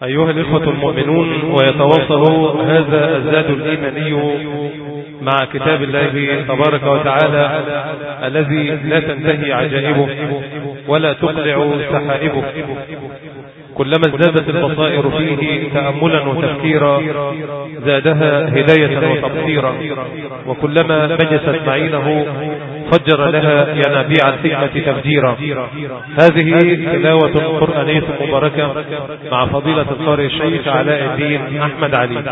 أيها الإخوة المؤمنون، ويتواصل هذا الزاد الإيماني مع كتاب الله تبارك وتعالى الذي لا تنتهي عجائبه ولا تقلع سحائبه. كلما ازدادت البصائر فيه تأملا وتفكيرا زادها هداية وتبصيرا، وكلما مجست معينه فجر لها ينابيع الحكمة تفجيرا. هذه تلاوة قرآنية مباركة مع فضيلة القارئ الشيخ علاء الدين أحمد علي.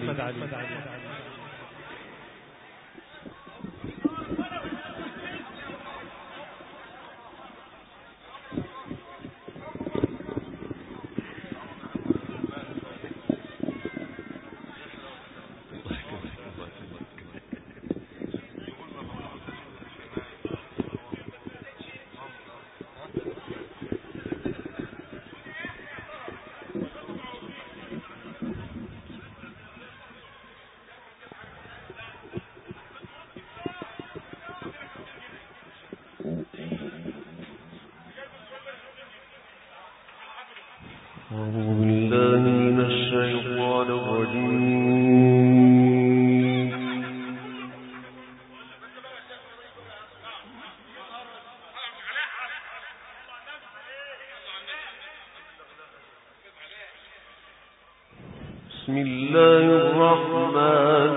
بسم الله الرحمن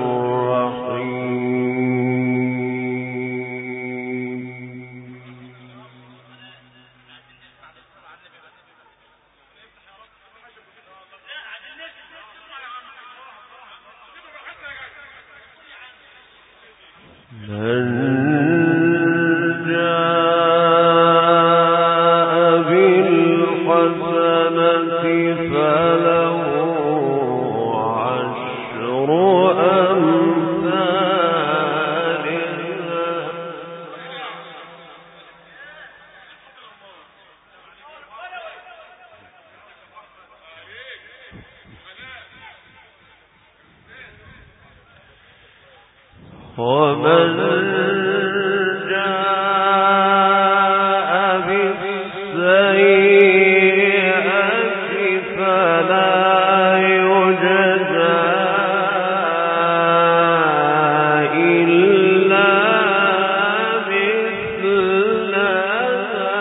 الرحيم. ومن جاء بالسيئة فلا يجزى إلا مثلها.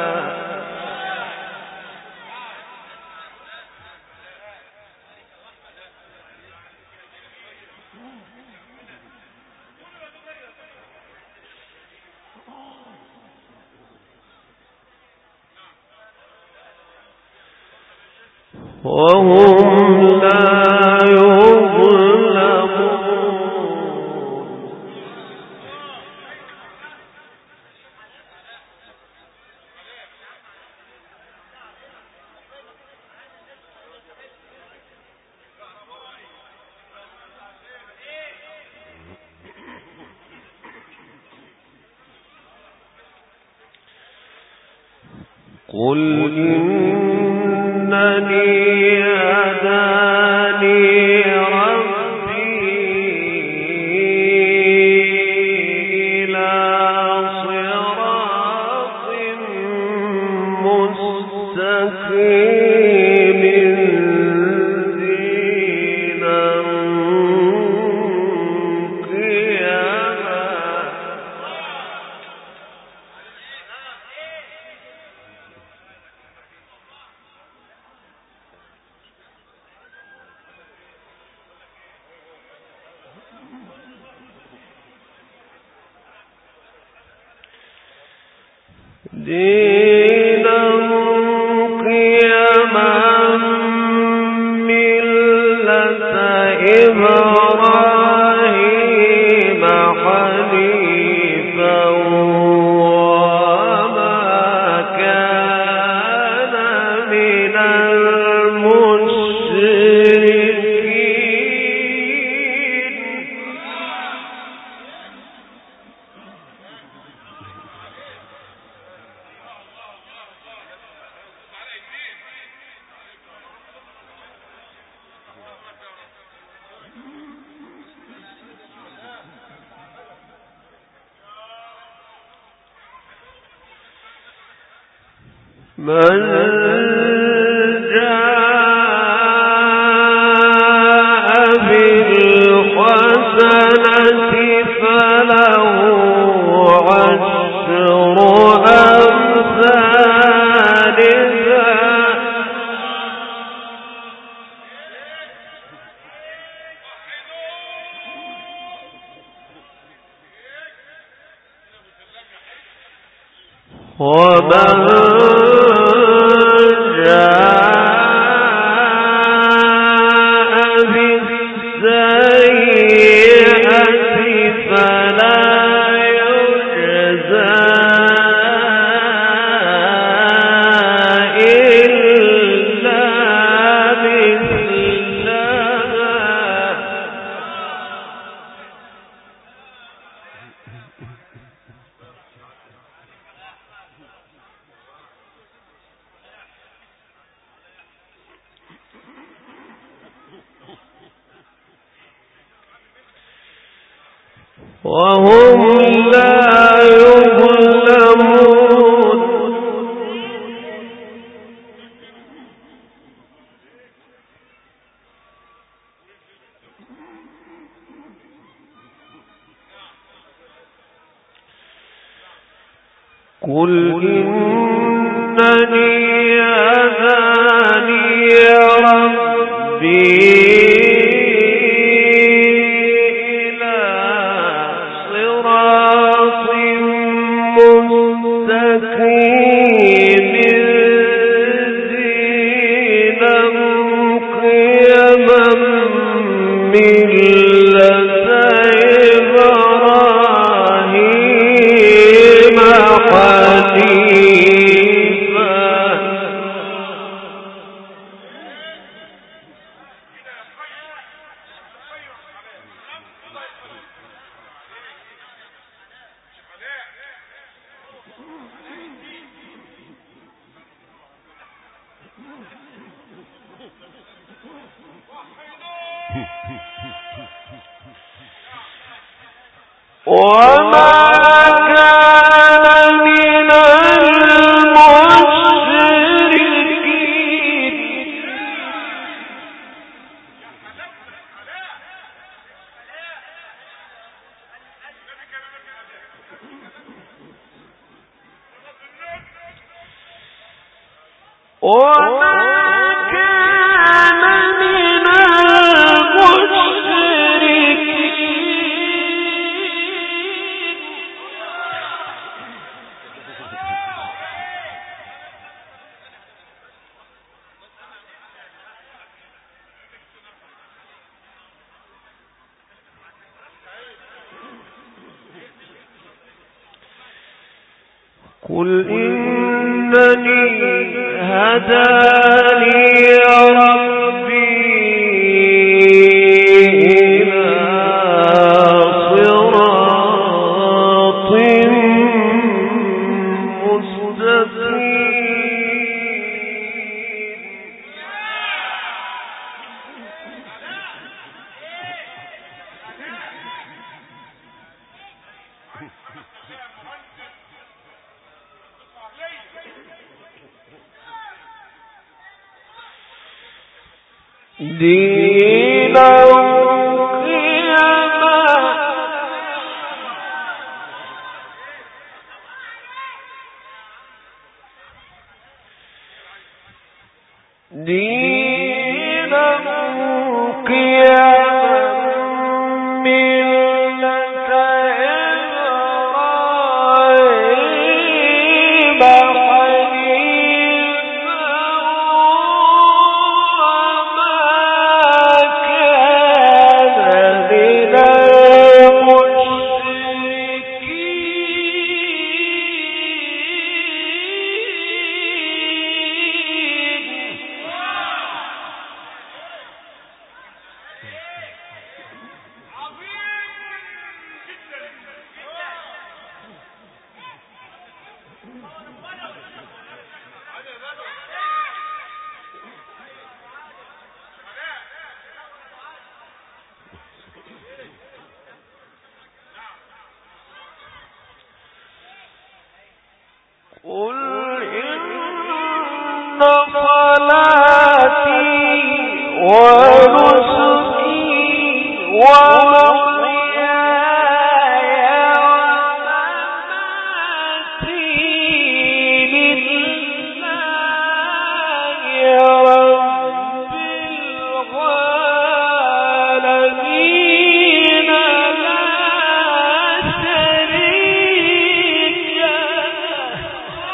وهم لا يظلمون. قل إنني هداني ربي إلى صراط مستقيم دينا قيما. دينا قيما ملة إبراهيم حنيفا وما كان من المشركين. من جاء ومن وهم لا يظلمون قل إنني هداني ربي وما كان من المشركين قل إنني هداني ربي إلى صراط مستقيم دينا قيما دينا قيما ملة إبراهيم قل إن صلاتي ونسكي ومحياي ومماتي لله رب العالمين لا شريك له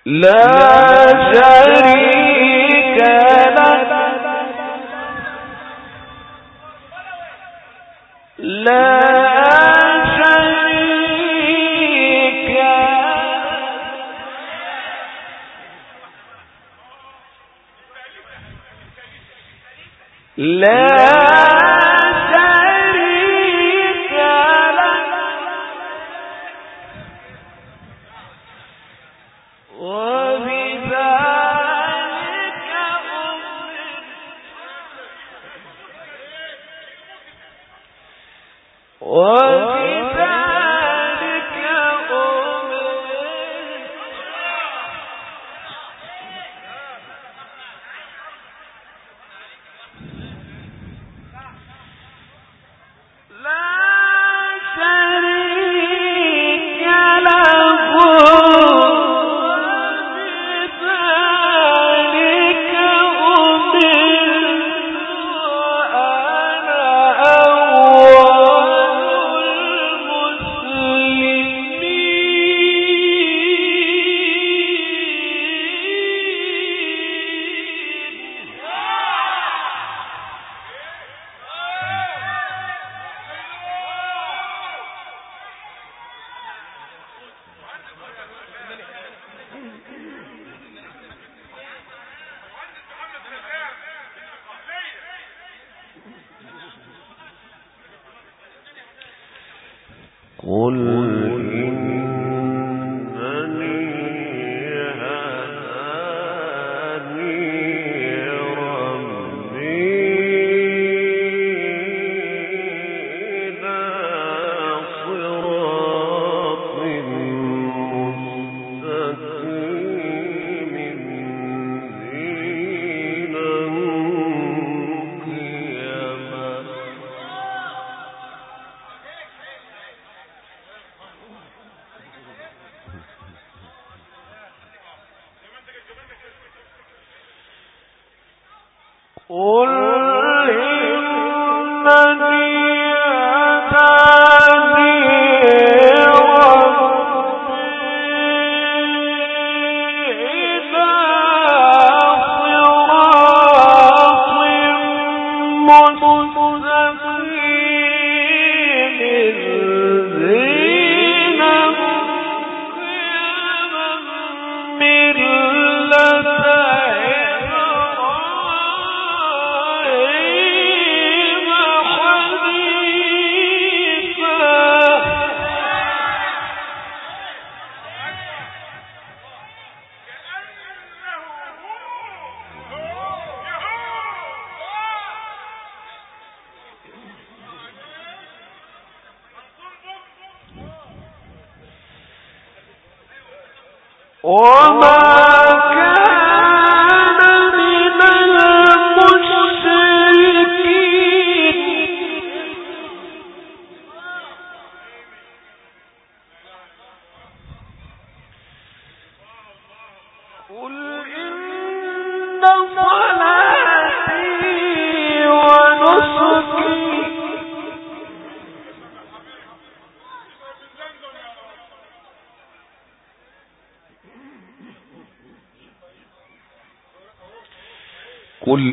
قل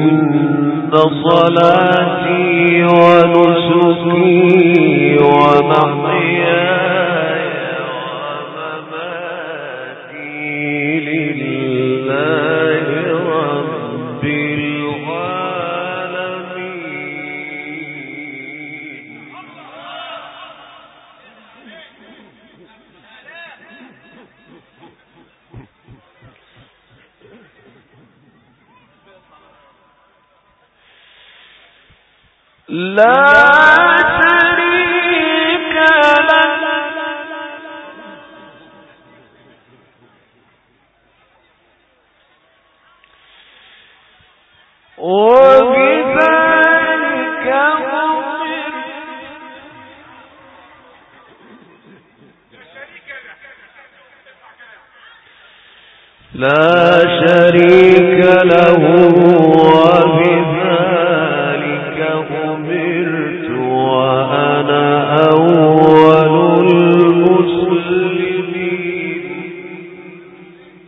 إن صلاتي ونسكي ومحياي ومماتي لله رب العالمين لا شريك له وبذلك لا شريك له وبذلك أمرت وأنا أول المسلمين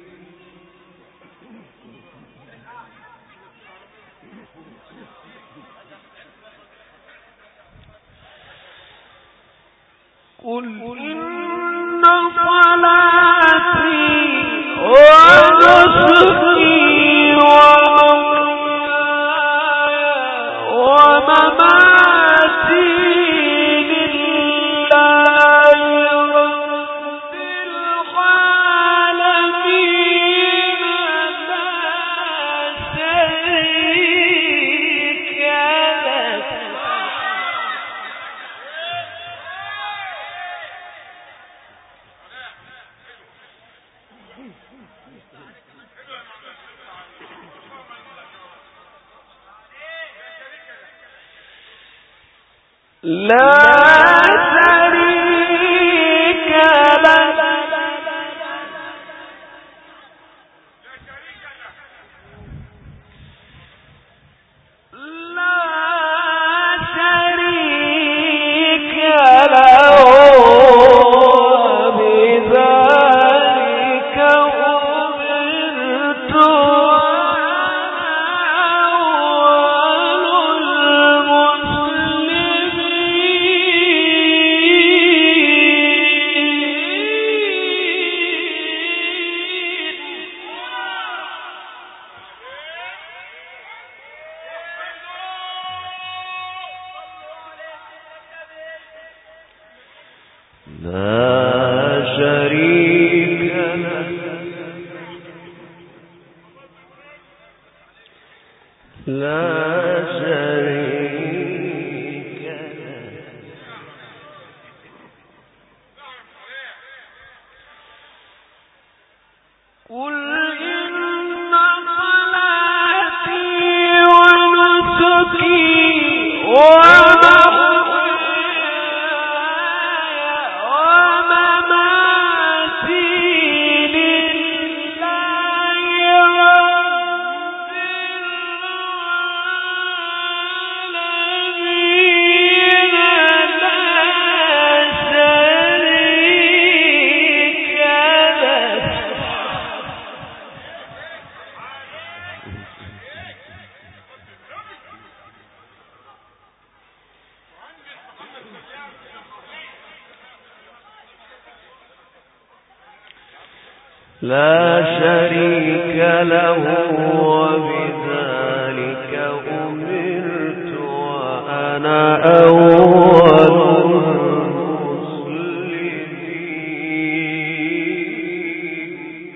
لا شريك له وبذلك أمرت وأنا أول المسلمين.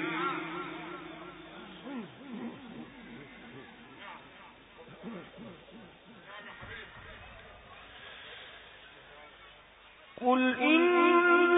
قل إن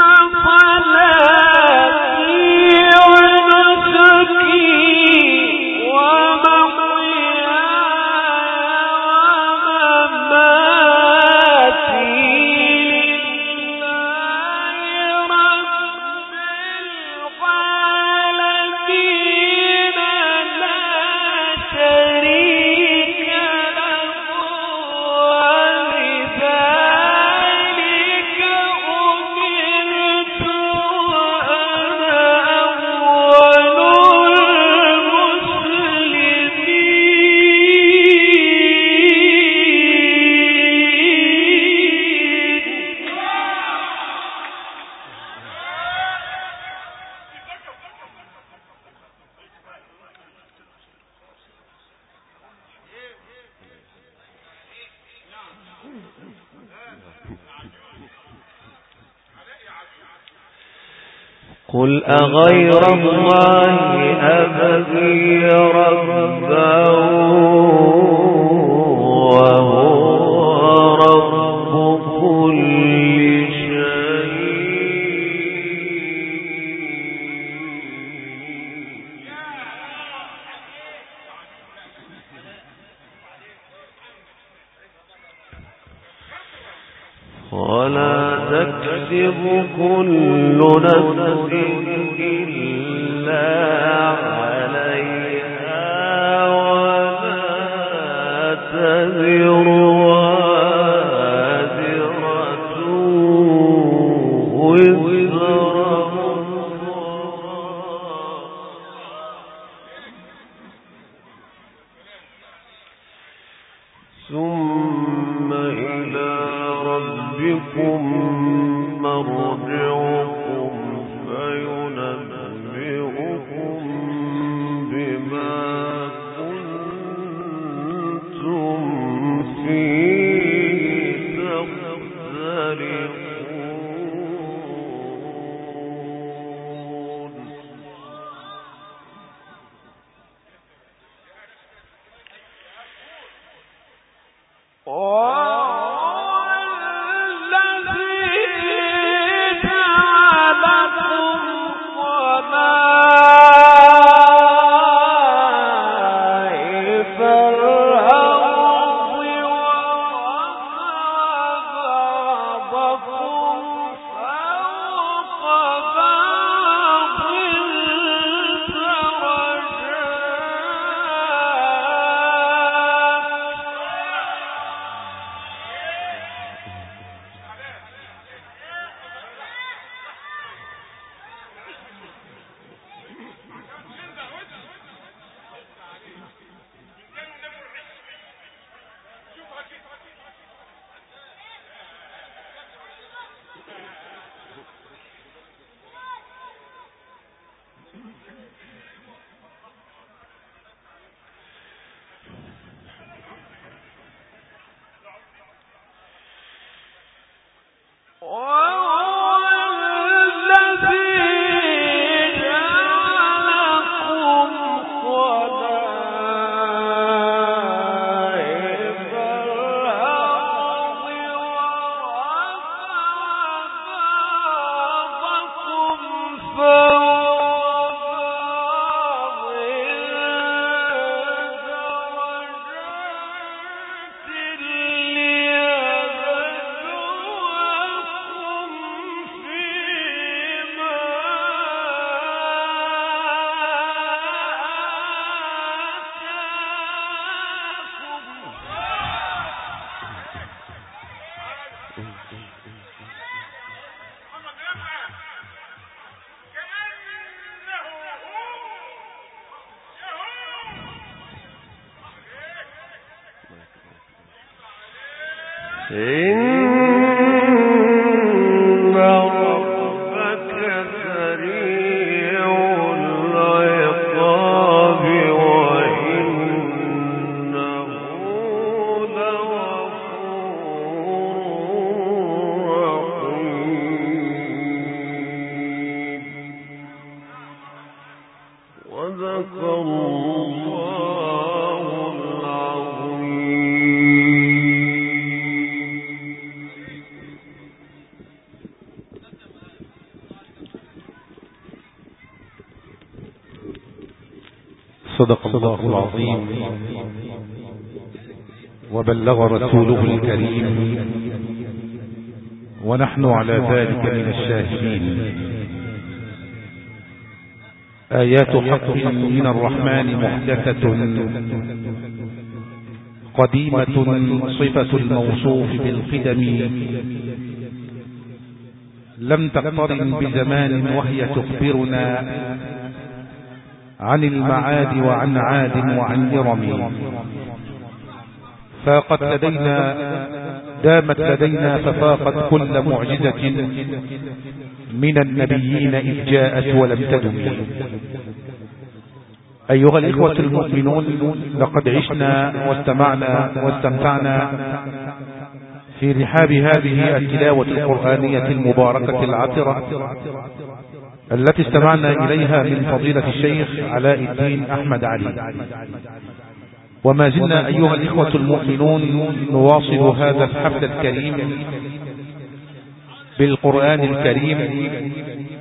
قل أغير الله أبغي ربا وهو رب كل شيء. ولا تكسب كل نفس إلا عليها ولا تزر وازرة وزر ثم إلى ربكم مرجعكم فينبئكم بما كنتم فيه تختلفون. إن ربك سريع العقاب وإنه لغفور رحيم. وذكر الله صدق الله العظيم وبلغ رسوله الكريم ونحن على ذلك من الشاهدين. آيات حق من الرحمن محدثة قديمة صفة الموصوف بالقدم لم تقترن بزمان وهي تخبرنا عن المعاد وعن عاد وعن إرم. فاقت لدينا دامت لدينا ففاقت كل معجزة من النبيين إذ جاءت ولم تدم. أيها الإخوة المؤمنون، لقد عشنا واستمعنا واستمتعنا في رحاب هذه التلاوة القرآنية المباركة العطرة التي استمعنا إليها من فضيلة الشيخ علاء الدين أحمد علي. وما زلنا أيها الإخوة المؤمنون نواصل هذا الحفل الكريم بالقرآن الكريم